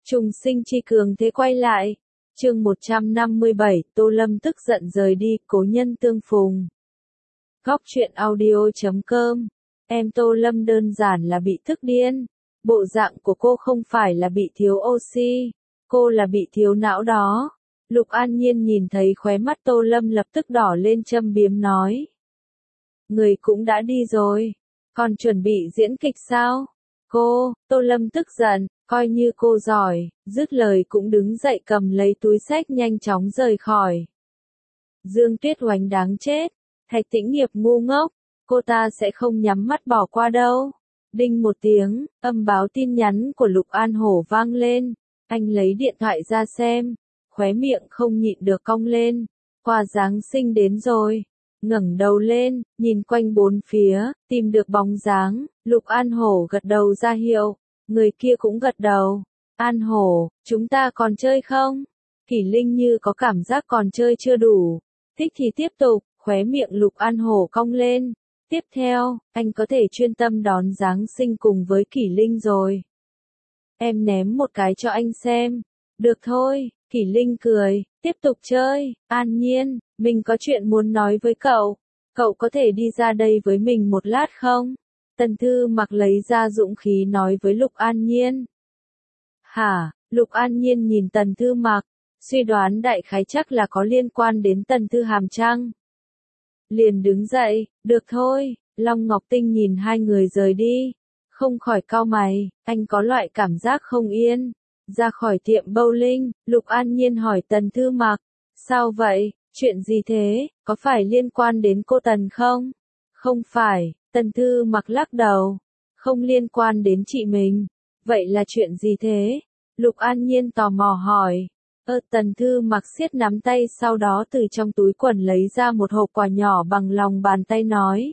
Trùng sinh chi cường thế quay lại. Chương 157, Tô Lâm tức giận rời đi, cố nhân tương phùng. Góc truyện audio.com. Em Tô Lâm đơn giản là bị tức điên. Bộ dạng của cô không phải là bị thiếu oxy, cô là bị thiếu não đó. Lục An Nhiên nhìn thấy khóe mắt Tô Lâm lập tức đỏ lên, châm biếm nói. Người cũng đã đi rồi, còn chuẩn bị diễn kịch sao? Tô Lâm tức giận, coi như cô giỏi, dứt lời cũng đứng dậy cầm lấy túi xách nhanh chóng rời khỏi. Dương Tuyết Oánh đáng chết, Thạch Tĩnh Nghiệp ngu ngốc, cô ta sẽ không nhắm mắt bỏ qua đâu. Đinh một tiếng, âm báo tin nhắn của Lục An Hổ vang lên, anh lấy điện thoại ra xem, khóe miệng không nhịn được cong lên, quà Giáng sinh đến rồi. Ngẩng đầu lên, nhìn quanh bốn phía, tìm được bóng dáng, Lục An Hổ gật đầu ra hiệu, người kia cũng gật đầu. An Hổ, chúng ta còn chơi không? Kỷ Linh như có cảm giác còn chơi chưa đủ. Thích thì tiếp tục, khóe miệng Lục An Hổ cong lên. Tiếp theo, anh có thể chuyên tâm đón Giáng sinh cùng với Kỷ Linh rồi. Em ném một cái cho anh xem. Được thôi, Kỷ Linh cười, tiếp tục chơi. An Nhiên, mình có chuyện muốn nói với cậu. Cậu có thể đi ra đây với mình một lát không? Tần Thư Mặc lấy ra dũng khí nói với Lục An Nhiên. Hả? Lục An Nhiên nhìn Tần Thư Mặc, suy đoán đại khái chắc là có liên quan đến Tần Thư Hàm chăng? Liền đứng dậy, được thôi. Long Ngọc Tinh nhìn hai người rời đi, không khỏi cau mày, anh có loại cảm giác không yên. Ra khỏi tiệm bowling, Lục An Nhiên hỏi Tần Thư Mặc, sao vậy, chuyện gì thế, có phải liên quan đến cô Tần không? Không phải, Tần Thư Mặc lắc đầu, không liên quan đến chị mình. Vậy là chuyện gì thế? Lục An Nhiên tò mò hỏi. Tần Thư Mặc siết nắm tay, sau đó từ trong túi quần lấy ra một hộp quà nhỏ bằng lòng bàn tay nói.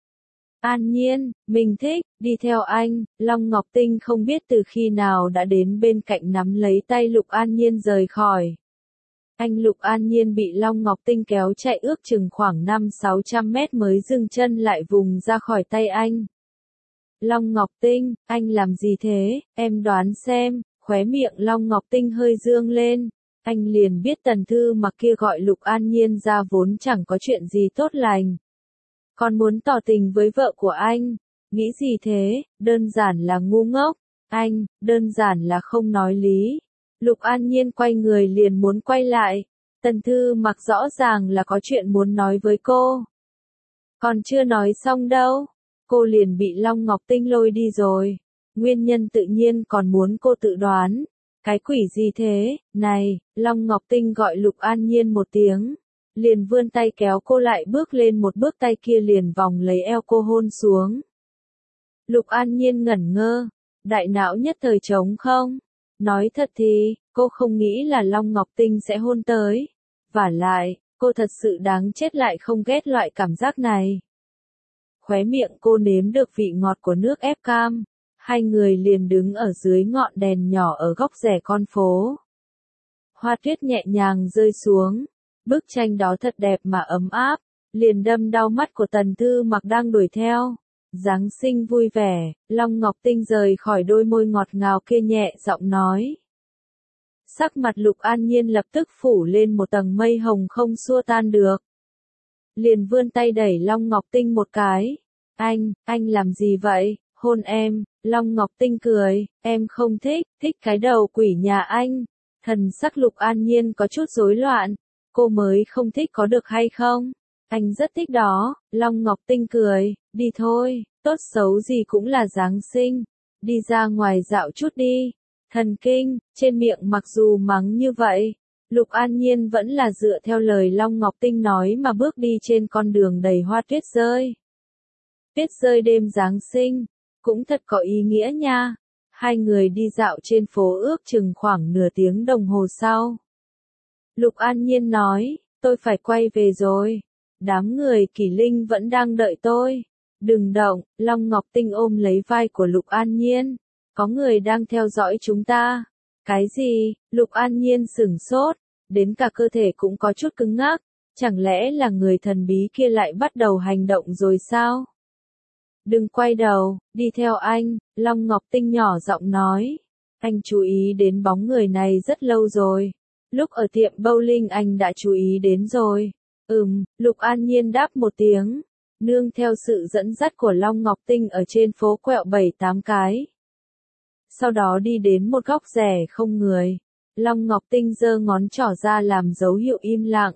An Nhiên, mình thích, đi theo anh. Long Ngọc Tinh không biết từ khi nào đã đến bên cạnh nắm lấy tay Lục An Nhiên rời khỏi. Anh Lục An Nhiên bị Long Ngọc Tinh kéo chạy ước chừng khoảng 500-600 mét mới dừng chân lại vùng ra khỏi tay anh. Long Ngọc Tinh, anh làm gì thế, em đoán xem. Khóe miệng Long Ngọc Tinh hơi dương lên. Anh liền biết Tần Thư Mặc kia gọi Lục An Nhiên ra vốn chẳng có chuyện gì tốt lành. Còn muốn tỏ tình với vợ của anh. Nghĩ gì thế, đơn giản là ngu ngốc. Anh, đơn giản là không nói lý. Lục An Nhiên quay người liền muốn quay lại. Tần Thư Mặc rõ ràng là có chuyện muốn nói với cô. Còn chưa nói xong đâu. Cô liền bị Long Ngọc Tinh lôi đi rồi. Nguyên nhân tự nhiên còn muốn cô tự đoán. Cái quỷ gì thế, này, Long Ngọc Tinh gọi Lục An Nhiên một tiếng. Liền vươn tay kéo cô lại bước lên một bước, tay kia liền vòng lấy eo cô hôn xuống. Lục An Nhiên ngẩn ngơ, đại não nhất thời trống không. Nói thật thì, cô không nghĩ là Long Ngọc Tinh sẽ hôn tới. Vả lại, cô thật sự đáng chết lại không ghét loại cảm giác này. Khóe miệng cô nếm được vị ngọt của nước ép cam. Hai người liền đứng ở dưới ngọn đèn nhỏ ở góc rẽ con phố. Hoa tuyết nhẹ nhàng rơi xuống. Bức tranh đó thật đẹp mà ấm áp, liền đâm đau mắt của Tần Thư Mặc đang đuổi theo. Giáng sinh vui vẻ, Long Ngọc Tinh rời khỏi đôi môi ngọt ngào kia nhẹ giọng nói. Sắc mặt Lục An Nhiên lập tức phủ lên một tầng mây hồng không xua tan được. Liền vươn tay đẩy Long Ngọc Tinh một cái. Anh làm gì vậy, hôn em. Long Ngọc Tinh cười, em không thích, thích cái đầu quỷ nhà anh. Thần sắc Lục An Nhiên có chút rối loạn. Cô mới không thích có được hay không? Anh rất thích đó. Long Ngọc Tinh cười, đi thôi, tốt xấu gì cũng là Giáng sinh. Đi ra ngoài dạo chút đi. Thần kinh, trên miệng mặc dù mắng như vậy, Lục An Nhiên vẫn là dựa theo lời Long Ngọc Tinh nói mà bước đi trên con đường đầy hoa tuyết rơi. Tuyết rơi đêm Giáng sinh, cũng thật có ý nghĩa nha. Hai người đi dạo trên phố ước chừng khoảng nửa tiếng đồng hồ sau. Lục An Nhiên nói, tôi phải quay về rồi. Đám người Kỷ Linh vẫn đang đợi tôi. Đừng động, Long Ngọc Tinh ôm lấy vai của Lục An Nhiên. Có người đang theo dõi chúng ta. Cái gì? Lục An Nhiên sửng sốt, đến cả cơ thể cũng có chút cứng ngắc. Chẳng lẽ là người thần bí kia lại bắt đầu hành động rồi sao? Đừng quay đầu, đi theo anh, Long Ngọc Tinh nhỏ giọng nói. Anh chú ý đến bóng người này rất lâu rồi. Lúc ở tiệm bowling anh đã chú ý đến rồi. Lục An Nhiên đáp một tiếng. Nương theo sự dẫn dắt của Long Ngọc Tinh ở trên phố quẹo 7-8 cái. Sau đó đi đến một góc rẻ không người. Long Ngọc Tinh giơ ngón trỏ ra làm dấu hiệu im lặng.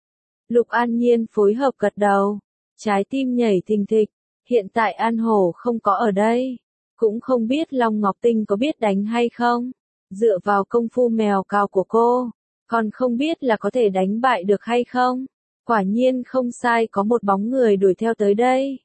Lục An Nhiên phối hợp gật đầu. Trái tim nhảy thình thịch. Hiện tại An Hổ không có ở đây. Cũng không biết Long Ngọc Tinh có biết đánh hay không. Dựa vào công phu mèo cào của cô. Còn không biết là có thể đánh bại được hay không. Quả nhiên không sai, có một bóng người đuổi theo tới đây.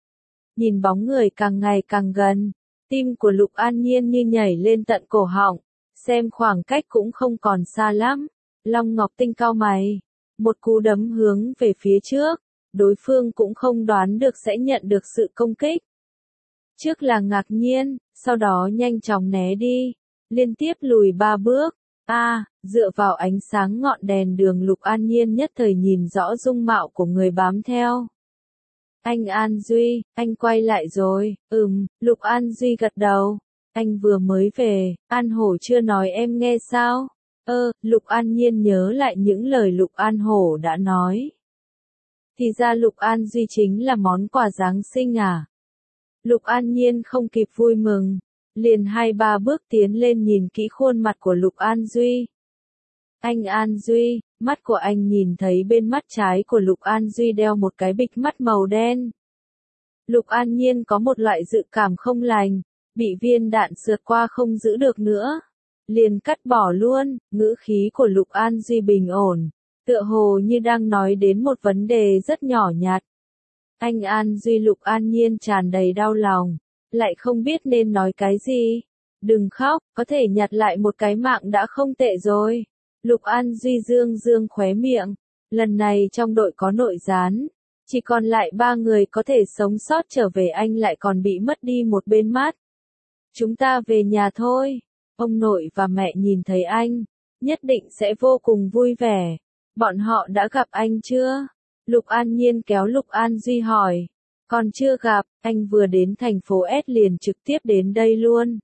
Nhìn bóng người càng ngày càng gần. Tim của Lục An Nhiên như nhảy lên tận cổ họng. Xem khoảng cách cũng không còn xa lắm. Long Ngọc Tinh cau mày. Một cú đấm hướng về phía trước. Đối phương cũng không đoán được sẽ nhận được sự công kích. Trước là ngạc nhiên, sau đó nhanh chóng né đi. Liên tiếp lùi 3 bước. Dựa vào ánh sáng ngọn đèn đường Lục An Nhiên nhất thời nhìn rõ dung mạo của người bám theo. Anh An Duy, anh quay lại rồi. Lục An Duy gật đầu. Anh vừa mới về, An Hổ chưa nói em nghe sao? Lục An Nhiên nhớ lại những lời Lục An Hổ đã nói. Thì ra Lục An Duy chính là món quà Giáng sinh à? Lục An Nhiên không kịp vui mừng. Liền 2-3 bước tiến lên nhìn kỹ khuôn mặt của Lục An Duy. Anh An Duy, mắt của anh nhìn thấy bên mắt trái của Lục An Duy đeo một cái bịch mắt màu đen. Lục An Nhiên có một loại dự cảm không lành, bị viên đạn sượt qua không giữ được nữa. Liền cắt bỏ luôn, ngữ khí của Lục An Duy bình ổn, tựa hồ như đang nói đến một vấn đề rất nhỏ nhặt. Anh An Duy, Lục An Nhiên tràn đầy đau lòng, lại không biết nên nói cái gì. Đừng khóc, có thể nhặt lại một cái mạng đã không tệ rồi. Lục An Duy dương dương khóe miệng. Lần này trong đội có nội gián. Chỉ còn lại 3 người có thể sống sót trở về, anh lại còn bị mất đi một bên mắt. Chúng ta về nhà thôi. Ông nội và mẹ nhìn thấy anh, nhất định sẽ vô cùng vui vẻ. Bọn họ đã gặp anh chưa? Lục An Nhiên kéo Lục An Duy hỏi. Còn chưa gặp, anh vừa đến thành phố S liền trực tiếp đến đây luôn.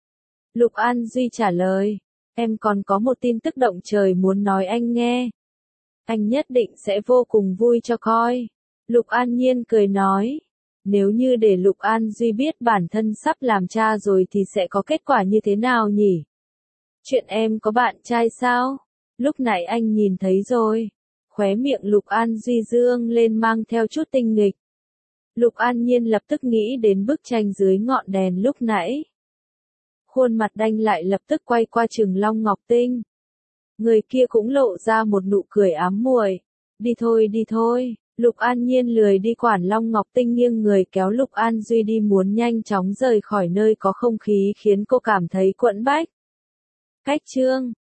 Lục An Duy trả lời. Em còn có một tin tức động trời muốn nói anh nghe. Anh nhất định sẽ vô cùng vui cho coi. Lục An Nhiên cười nói. Nếu như để Lục An Duy biết bản thân sắp làm cha rồi thì sẽ có kết quả như thế nào nhỉ? Chuyện em có bạn trai sao? Lúc nãy anh nhìn thấy rồi. Khóe miệng Lục An Duy dương lên mang theo chút tinh nghịch. Lục An Nhiên lập tức nghĩ đến bức tranh dưới ngọn đèn lúc nãy. Khuôn mặt đanh lại lập tức quay qua chừng Long Ngọc Tinh. Người kia cũng lộ ra một nụ cười ám muội. Đi thôi. Lục An Nhiên lười đi quản Long Ngọc Tinh, nghiêng người kéo Lục An Duy đi, muốn nhanh chóng rời khỏi nơi có không khí khiến cô cảm thấy quẫn bách. Cách chương